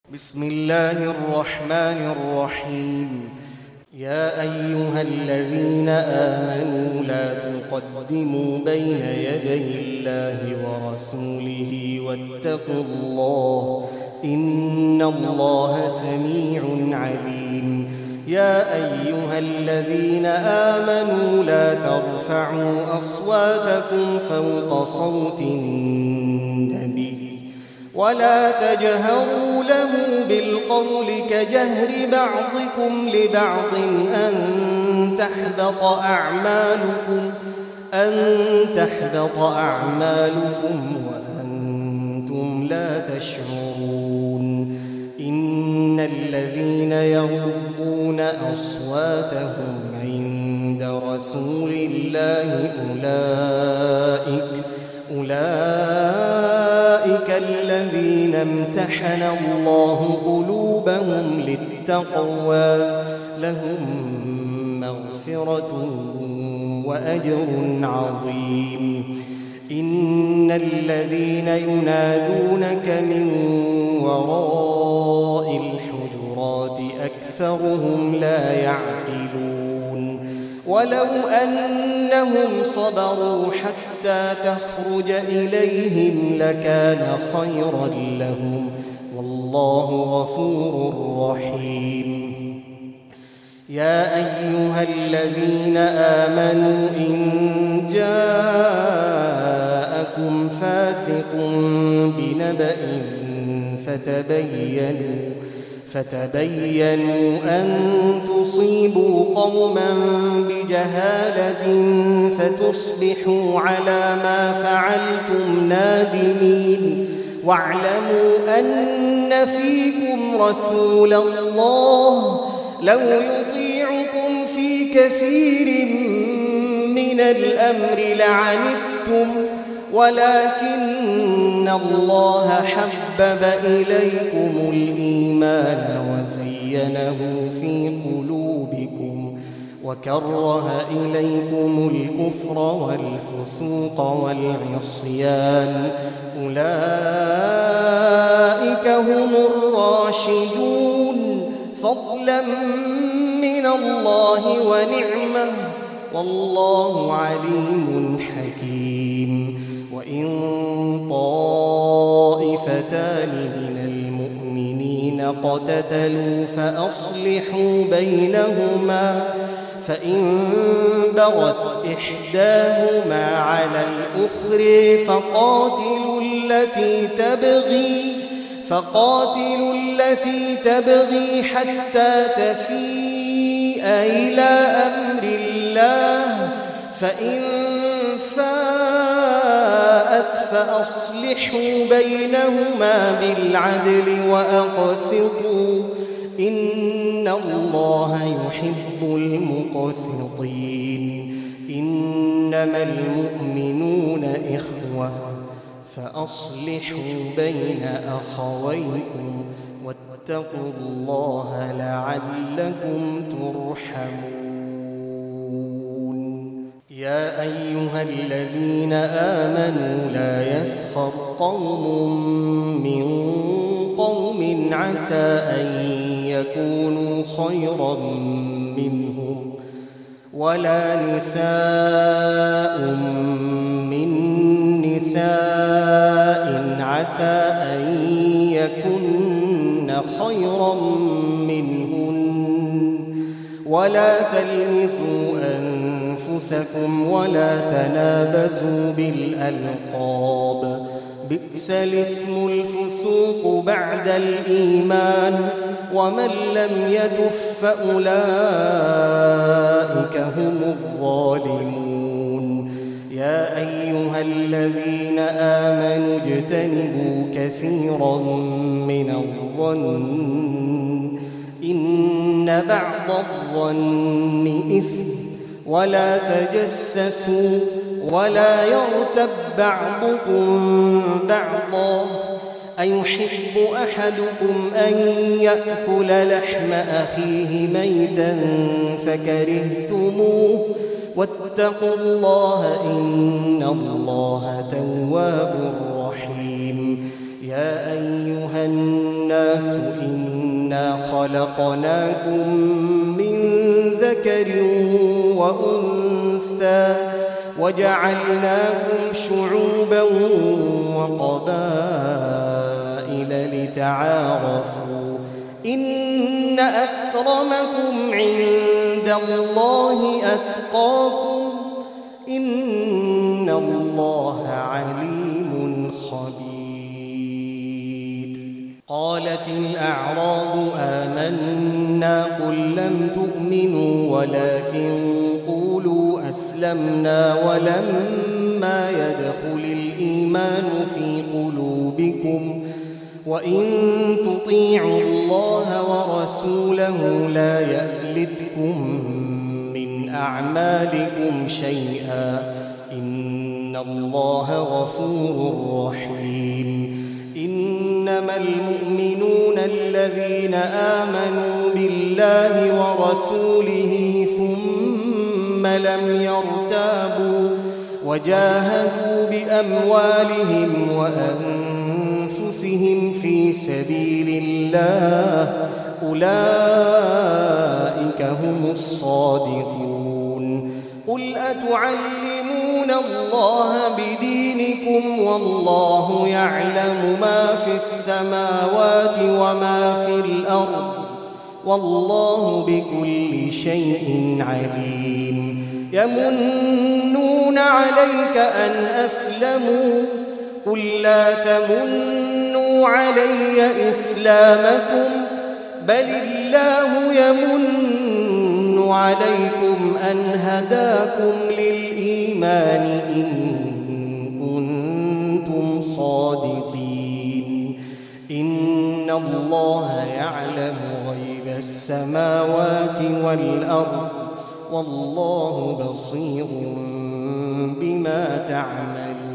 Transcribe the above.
بسم الله الرحمن الرحيم. يا أيها الذين آمنوا لا تقدموا بين يدي الله ورسوله واتقوا الله إن الله سميع عليم. يا أيها الذين آمنوا لا ترفعوا أصواتكم فوق صوت النبي ولا تجهروا له بالقول كجهر بعضكم لبعض أن تحبط أعمالكم وأنتم لا تشعرون. إن الذين يغضون أصواتهم عند رسول الله أولئك الذين امتحن الله قلوبهم للتقوى لهم مغفرة وأجر عظيم. إن الذين ينادونك من وراء الحجرات أكثرهم لا يعقلون. ولو أنهم صبروا حتى تخرج إليهم لكان خيرا لهم والله غفور رحيم. يا أيها الذين آمنوا إن جاءكم فاسق بنبأ فتبينوا أن تصيبوا قوما بجهالة فتصبحوا على ما فعلتم نادمين. واعلموا أن فيكم رسول الله لو يطيعكم في كثير من الأمر لعنتم ولكن الله حبب إليكم الإيمان وزينه في قلوبكم وكره إليكم الكفر والفسوق والعصيان أولئك هم الراشدون فضلا من الله ونعمة والله عليم حكيم. وإن طائفتان من المؤمنين اقتتلوا فأصلحوا بينهما فإن بغت إحداهما على الأخر فقاتلوا التي تبغي حتى تفيء إلى أمر الله فإن فاءت فأصلحوا بينهما بالعدل وأقسطوا إن الله يحب المقسطين. إنما المؤمنون إخوة فأصلحوا بين أخويكم واتقوا الله لعلكم ترحمون. يا أيها الذين آمنوا لا يسخر قوم من قوم عسى أن يكونوا خيرا منهم ولا نساء من نساء عسى أن يكن خيرا منهن ولا تلمزوا أنفسكم ولا تنابزوا بالألقاب بئس الاسم الفسوق بعد الإيمان ومن لم يتب فأولئك هم الظالمون. يا أيها الذين آمنوا اجتنبوا كثيرا من الظن إن بعض الظن إثم ولا تجسسوا ولا يغتب بعضكم بعضا أيحب أحدكم أن يأكل لحم أخيه ميتا فكرهتموه واتقوا الله إن الله تواب رحيم. يا أيها الناس الناس إنا خلقناكم من ذكر وأنثى وجعلناكم شعوبا وقبائل لتعارفوا إن أكرمكم عند الله أتقاكم إن الله عليم خبير. قالت الأعراب آمنا قل لم تؤمنوا ولكن قولوا أسلمنا ولما يدخل الإيمان في قلوبكم وإن تطيعوا الله ورسوله لا يألتكم من أعمالكم شيئا إن الله غفور رحيم. إنما المؤمنون الذين آمنوا بالله ورسوله ثم لم يرتابوا وجاهدوا بأموالهم وأنفسهم في سبيل الله أولئك هم الصادقون. قل أتعلمون الله بدينكم والله يعلم ما في السماوات وما في الأرض والله بكل شيء عليم. يمنون عليك أن أسلموا قل لا تمنوا علي إسلامكم بل الله يمن عليكم أن هداكم للإيمان إن كنتم صادقين. إن الله يعلم غيب السماوات والأرض والله بصير بما تعملون.